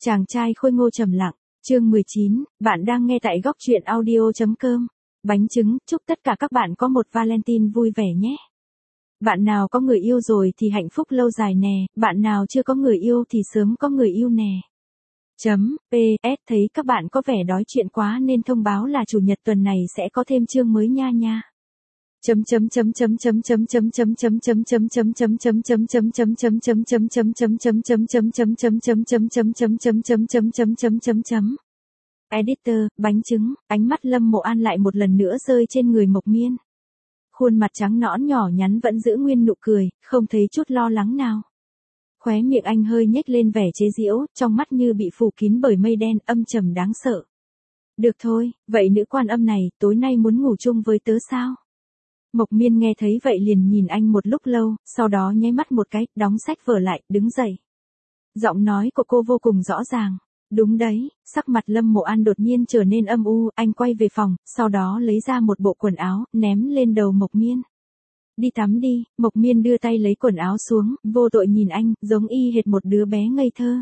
Chàng trai khôi ngô trầm lặng, chương 19, bạn đang nghe tại góc truyện audio.com. Bánh trứng, chúc tất cả các bạn có một Valentine vui vẻ nhé. Bạn nào có người yêu rồi thì hạnh phúc lâu dài nè, bạn nào chưa có người yêu thì sớm có người yêu nè. PS, thấy các bạn có vẻ đói chuyện quá nên thông báo là chủ nhật tuần này sẽ có thêm chương mới nha nha. Editor, bánh trứng, ánh mắt Lâm Mộ An lại một lần nữa rơi trên người Mộc Miên. Khuôn mặt trắng nõn nhỏ nhắn vẫn giữ nguyên nụ cười, không thấy chút lo lắng nào. Khóe miệng anh hơi nhếch lên vẻ chế giễu, trong mắt như bị phủ kín bởi mây đen âm trầm đáng sợ. Được thôi, vậy nữ quan âm này, tối nay muốn ngủ chung với tớ sao? Mộc Miên nghe thấy vậy liền nhìn anh một lúc lâu, sau đó nháy mắt một cái, đóng sách vở lại, đứng dậy. Giọng nói của cô vô cùng rõ ràng. Đúng đấy, sắc mặt Lâm Mộ An đột nhiên trở nên âm u, anh quay về phòng, sau đó lấy ra một bộ quần áo, ném lên đầu Mộc Miên. Đi tắm đi, Mộc Miên đưa tay lấy quần áo xuống, vô tội nhìn anh, giống y hệt một đứa bé ngây thơ.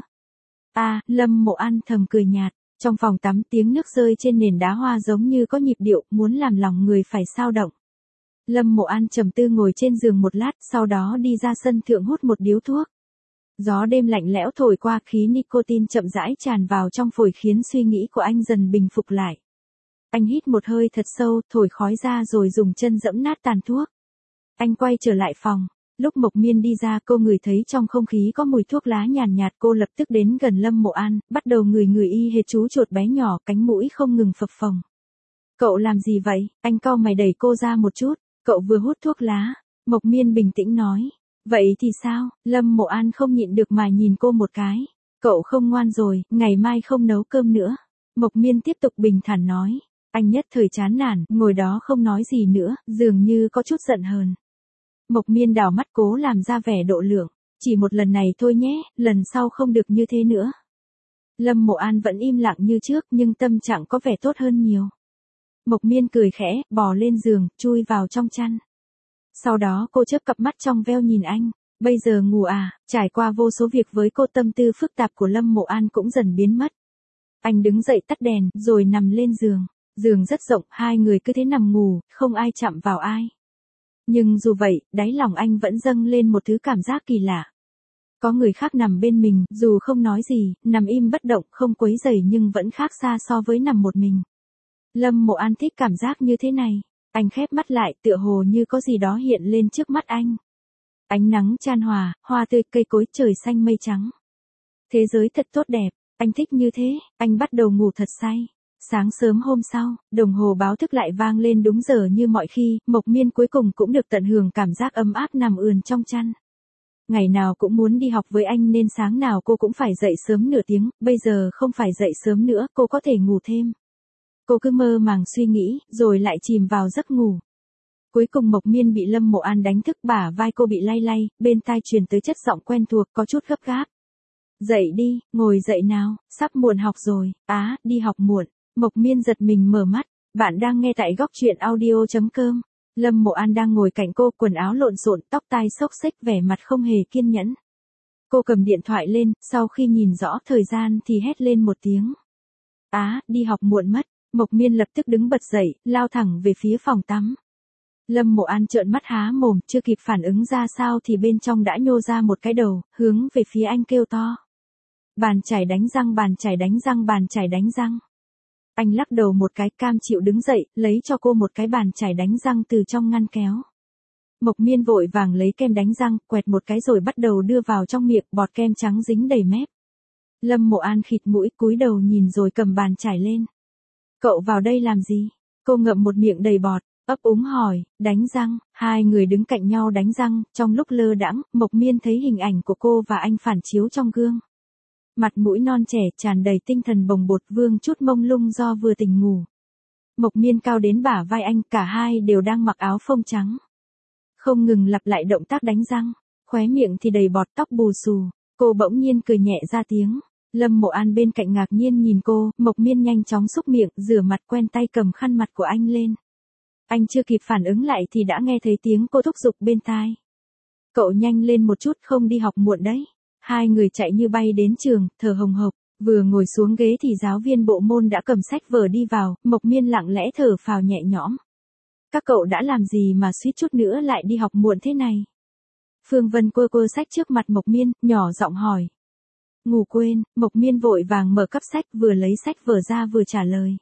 Lâm Mộ An thầm cười nhạt, trong phòng tắm tiếng nước rơi trên nền đá hoa giống như có nhịp điệu, muốn làm lòng người phải xao động. Lâm Mộ An trầm tư ngồi trên giường một lát, sau đó đi ra sân thượng hút một điếu thuốc. Gió đêm lạnh lẽo thổi qua, khí nicotine chậm rãi tràn vào trong phổi khiến suy nghĩ của anh dần bình phục lại. Anh hít một hơi thật sâu, thổi khói ra rồi dùng chân dẫm nát tàn thuốc. Anh quay trở lại phòng. Lúc Mộc Miên đi ra cô ngửi thấy trong không khí có mùi thuốc lá nhàn nhạt, cô lập tức đến gần Lâm Mộ An, bắt đầu ngửi y hệt chú chuột bé nhỏ, cánh mũi không ngừng phập phồng. Cậu làm gì vậy? Anh cau mày đẩy cô ra một chút. Cậu vừa hút thuốc lá. Mộc Miên bình tĩnh nói. Vậy thì sao? Lâm Mộ An không nhịn được mà nhìn cô một cái. Cậu không ngoan rồi, ngày mai không nấu cơm nữa. Mộc Miên tiếp tục bình thản nói. Anh nhất thời chán nản, ngồi đó không nói gì nữa, dường như có chút giận hờn. Mộc Miên đảo mắt cố làm ra vẻ độ lượng. Chỉ một lần này thôi nhé, lần sau không được như thế nữa. Lâm Mộ An vẫn im lặng như trước nhưng tâm trạng có vẻ tốt hơn nhiều. Mộc Miên cười khẽ, bò lên giường, chui vào trong chăn. Sau đó cô chớp cặp mắt trong veo nhìn anh. Bây giờ ngủ à? Trải qua vô số việc với cô, tâm tư phức tạp của Lâm Mộ An cũng dần biến mất. Anh đứng dậy tắt đèn, rồi nằm lên giường. Giường rất rộng, hai người cứ thế nằm ngủ, không ai chạm vào ai. Nhưng dù vậy, đáy lòng anh vẫn dâng lên một thứ cảm giác kỳ lạ. Có người khác nằm bên mình, dù không nói gì, nằm im bất động, không quấy rầy nhưng vẫn khác xa so với nằm một mình. Lâm Mộ An thích cảm giác như thế này. Anh khép mắt lại, tựa hồ như có gì đó hiện lên trước mắt anh. Ánh nắng chan hòa, hoa tươi, cây cối, trời xanh mây trắng. Thế giới thật tốt đẹp, anh thích như thế, anh bắt đầu ngủ thật say. Sáng sớm hôm sau, đồng hồ báo thức lại vang lên đúng giờ như mọi khi, Mộc Miên cuối cùng cũng được tận hưởng cảm giác ấm áp nằm ườn trong chăn. Ngày nào cũng muốn đi học với anh nên sáng nào cô cũng phải dậy sớm nửa tiếng, bây giờ không phải dậy sớm nữa, cô có thể ngủ thêm. Cô cứ mơ màng suy nghĩ, rồi lại chìm vào giấc ngủ. Cuối cùng Mộc Miên bị Lâm Mộ An đánh thức, bả vai cô bị lay lay, bên tai truyền tới chất giọng quen thuộc, có chút gấp gáp. Dậy đi, ngồi dậy nào, sắp muộn học rồi. Đi học muộn. Mộc Miên giật mình mở mắt. Bạn đang nghe tại góc truyện audio.com. Lâm Mộ An đang ngồi cạnh cô, quần áo lộn xộn, tóc tai xốc xếch, vẻ mặt không hề kiên nhẫn. Cô cầm điện thoại lên, sau khi nhìn rõ thời gian thì hét lên một tiếng. Đi học muộn mất. Mộc Miên lập tức đứng bật dậy, lao thẳng về phía phòng tắm. Lâm Mộ An trợn mắt há mồm, chưa kịp phản ứng ra sao thì bên trong đã nhô ra một cái đầu, hướng về phía anh kêu to. Bàn chải đánh răng, bàn chải đánh răng, bàn chải đánh răng. Anh lắc đầu một cái, cam chịu đứng dậy, lấy cho cô một cái bàn chải đánh răng từ trong ngăn kéo. Mộc Miên vội vàng lấy kem đánh răng, quẹt một cái rồi bắt đầu đưa vào trong miệng, bọt kem trắng dính đầy mép. Lâm Mộ An khịt mũi, cúi đầu nhìn rồi cầm bàn chải lên. Cậu vào đây làm gì? Cô ngậm một miệng đầy bọt, ấp úng hỏi. Đánh răng. Hai người đứng cạnh nhau đánh răng, trong lúc lơ đãng, Mộc Miên thấy hình ảnh của cô và anh phản chiếu trong gương. Mặt mũi non trẻ, tràn đầy tinh thần bồng bột, vương chút mông lung do vừa tỉnh ngủ. Mộc Miên cao đến bả vai anh, cả hai đều đang mặc áo phông trắng. Không ngừng lặp lại động tác đánh răng, khóe miệng thì đầy bọt, tóc bù xù. Cô bỗng nhiên cười nhẹ ra tiếng. Lâm Mộ An bên cạnh ngạc nhiên nhìn cô, Mộc Miên nhanh chóng xúc miệng, rửa mặt, quen tay cầm khăn mặt của anh lên. Anh chưa kịp phản ứng lại thì đã nghe thấy tiếng cô thúc giục bên tai. Cậu nhanh lên một chút, không đi học muộn đấy. Hai người chạy như bay đến trường, thở hồng hộc. Vừa ngồi xuống ghế thì giáo viên bộ môn đã cầm sách vở đi vào, Mộc Miên lặng lẽ thở phào nhẹ nhõm. Các cậu đã làm gì mà suýt chút nữa lại đi học muộn thế này? Phương Vân quơ quơ sách trước mặt Mộc Miên, nhỏ giọng hỏi. Ngủ quên, Mộc Miên vội vàng mở cắp sách vừa lấy sách vở ra vừa trả lời.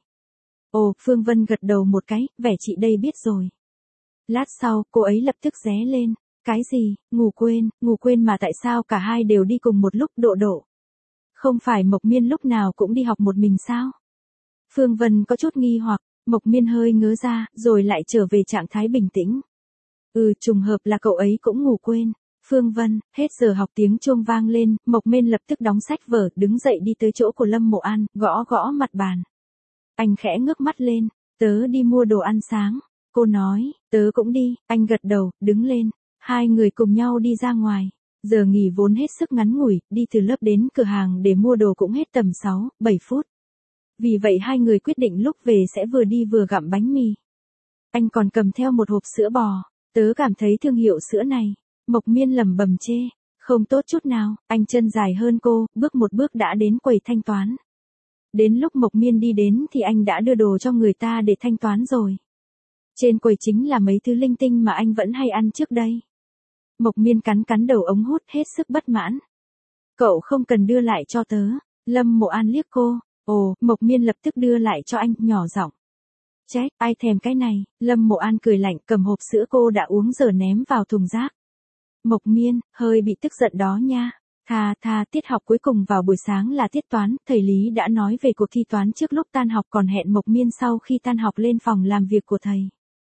Ồ, Phương Vân gật đầu một cái, vẻ chị đây biết rồi. Lát sau, cô ấy lập tức ré lên. Cái gì, ngủ quên mà tại sao cả hai đều đi cùng một lúc Độ Độ? Không phải Mộc Miên lúc nào cũng đi học một mình sao? Phương Vân có chút nghi hoặc, Mộc Miên hơi ngớ ra, rồi lại trở về trạng thái bình tĩnh. Trùng hợp là cậu ấy cũng ngủ quên. Phương Vân, hết giờ học tiếng chuông vang lên, Mộc Miên lập tức đóng sách vở, đứng dậy đi tới chỗ của Lâm Mộ An, gõ gõ mặt bàn. Anh khẽ ngước mắt lên, tớ đi mua đồ ăn sáng. Cô nói, tớ cũng đi, anh gật đầu, đứng lên. Hai người cùng nhau đi ra ngoài. Giờ nghỉ vốn hết sức ngắn ngủi, đi từ lớp đến cửa hàng để mua đồ cũng hết tầm 6-7 phút. Vì vậy hai người quyết định lúc về sẽ vừa đi vừa gặm bánh mì. Anh còn cầm theo một hộp sữa bò. Tớ cảm thấy thương hiệu sữa này. Mộc Miên lẩm bẩm chê. Không tốt chút nào, anh chân dài hơn cô, bước một bước đã đến quầy thanh toán. Đến lúc Mộc Miên đi đến thì anh đã đưa đồ cho người ta để thanh toán rồi. Trên quầy chính là mấy thứ linh tinh mà anh vẫn hay ăn trước đây. Mộc Miên cắn cắn đầu ống hút hết sức bất mãn. Cậu không cần đưa lại cho tớ. Lâm Mộ An liếc cô. Ồ, Mộc Miên lập tức đưa lại cho anh, nhỏ giọng. Chết, ai thèm cái này? Lâm Mộ An cười lạnh, cầm hộp sữa cô đã uống giờ ném vào thùng rác. Mộc Miên, hơi bị tức giận đó nha. Tiết học cuối cùng vào buổi sáng là tiết toán, thầy Lý đã nói về cuộc thi toán trước lúc tan học còn hẹn Mộc Miên sau khi tan học lên phòng làm việc của thầy.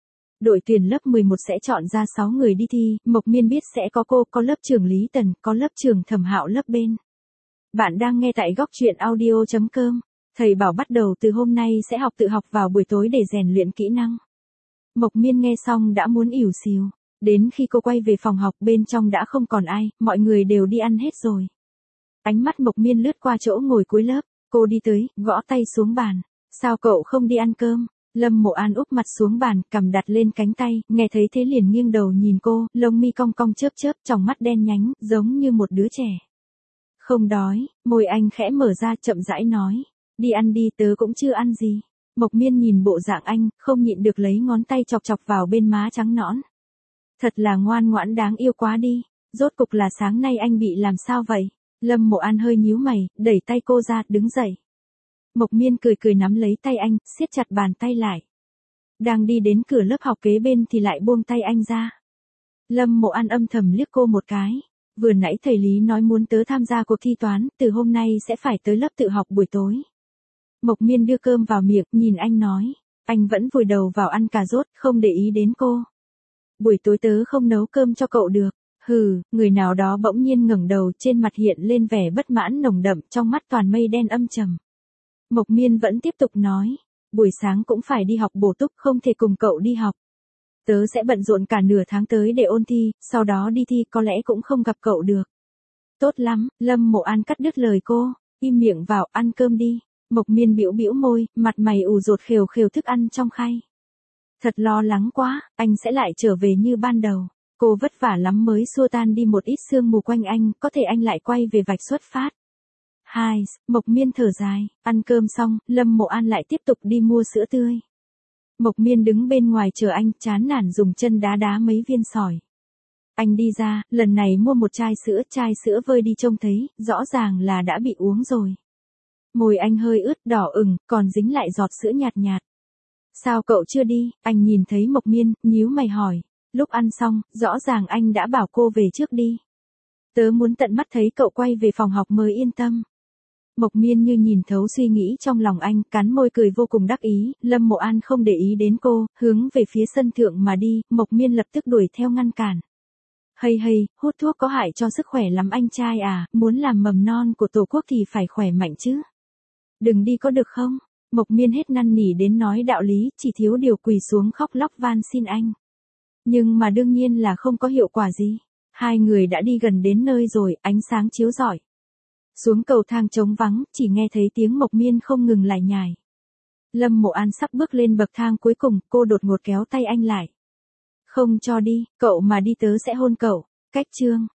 Đội tuyển lớp 11 sẽ chọn ra 6 người đi thi, Mộc Miên biết sẽ có cô, có lớp trưởng Lý Tần, có lớp trưởng Thẩm Hạo lớp bên. Bạn đang nghe tại góc truyện audio.com. Thầy bảo bắt đầu từ hôm nay sẽ học tự học vào buổi tối để rèn luyện kỹ năng. Mộc Miên nghe xong đã muốn ỉu xìu. Đến khi cô quay về phòng học bên trong đã không còn ai, mọi người đều đi ăn hết rồi. Ánh mắt Mộc Miên lướt qua chỗ ngồi cuối lớp, cô đi tới, gõ tay xuống bàn. Sao cậu không đi ăn cơm? Lâm Mộ An úp mặt xuống bàn, cằm đặt lên cánh tay, nghe thấy thế liền nghiêng đầu nhìn cô, lông mi cong cong chớp chớp, tròng mắt đen nhánh, giống như một đứa trẻ. Không đói, môi anh khẽ mở ra chậm rãi nói. Đi ăn đi, tớ cũng chưa ăn gì. Mộc Miên nhìn bộ dạng anh, không nhịn được lấy ngón tay chọc chọc vào bên má trắng nõn. Thật là ngoan ngoãn đáng yêu quá đi. Rốt cục là sáng nay anh bị làm sao vậy? Lâm Mộ An hơi nhíu mày, đẩy tay cô ra, đứng dậy. Mộc Miên cười cười nắm lấy tay anh, siết chặt bàn tay lại. Đang đi đến cửa lớp học kế bên thì lại buông tay anh ra. Lâm Mộ An âm thầm liếc cô một cái. Vừa nãy thầy Lý nói muốn tớ tham gia cuộc thi toán, từ hôm nay sẽ phải tới lớp tự học buổi tối. Mộc Miên đưa cơm vào miệng, nhìn anh nói. Anh vẫn vùi đầu vào ăn cà rốt, không để ý đến cô. Buổi tối tớ không nấu cơm cho cậu được. Hừ, người nào đó bỗng nhiên ngẩng đầu, trên mặt hiện lên vẻ bất mãn nồng đậm, trong mắt toàn mây đen âm trầm. Mộc Miên vẫn tiếp tục nói. Buổi sáng cũng phải đi học bổ túc, không thể cùng cậu đi học. Tớ sẽ bận rộn cả nửa tháng tới để ôn thi, sau đó đi thi có lẽ cũng không gặp cậu được. Tốt lắm, Lâm Mộ An cắt đứt lời cô. Im miệng vào, ăn cơm đi. Mộc Miên bĩu bĩu môi, mặt mày ủ rột khều khều thức ăn trong khay. Thật lo lắng quá, anh sẽ lại trở về như ban đầu. Cô vất vả lắm mới xua tan đi một ít sương mù quanh anh, có thể anh lại quay về vạch xuất phát. Mộc Miên thở dài, ăn cơm xong, Lâm Mộ An lại tiếp tục đi mua sữa tươi. Mộc Miên đứng bên ngoài chờ anh, chán nản dùng chân đá đá mấy viên sỏi. Anh đi ra, lần này mua một chai sữa vơi đi trông thấy, rõ ràng là đã bị uống rồi. Môi anh hơi ướt đỏ ửng, còn dính lại giọt sữa nhạt nhạt. Sao cậu chưa đi? Anh nhìn thấy Mộc Miên, nhíu mày hỏi. Lúc ăn xong, rõ ràng anh đã bảo cô về trước đi. Tớ muốn tận mắt thấy cậu quay về phòng học mới yên tâm. Mộc Miên như nhìn thấu suy nghĩ trong lòng anh, cắn môi cười vô cùng đắc ý. Lâm Mộ An không để ý đến cô, hướng về phía sân thượng mà đi, Mộc Miên lập tức đuổi theo ngăn cản. Hay, hút thuốc có hại cho sức khỏe lắm anh trai à, muốn làm mầm non của Tổ quốc thì phải khỏe mạnh chứ. Đừng đi có được không? Mộc Miên hết năn nỉ đến nói đạo lý, chỉ thiếu điều quỳ xuống khóc lóc van xin anh. Nhưng mà đương nhiên là không có hiệu quả gì. Hai người đã đi gần đến nơi rồi, ánh sáng chiếu rọi. Xuống cầu thang trống vắng, chỉ nghe thấy tiếng Mộc Miên không ngừng lải nhải. Lâm Mộ An sắp bước lên bậc thang cuối cùng, cô đột ngột kéo tay anh lại. Không cho đi, cậu mà đi tớ sẽ hôn cậu. Cách chương.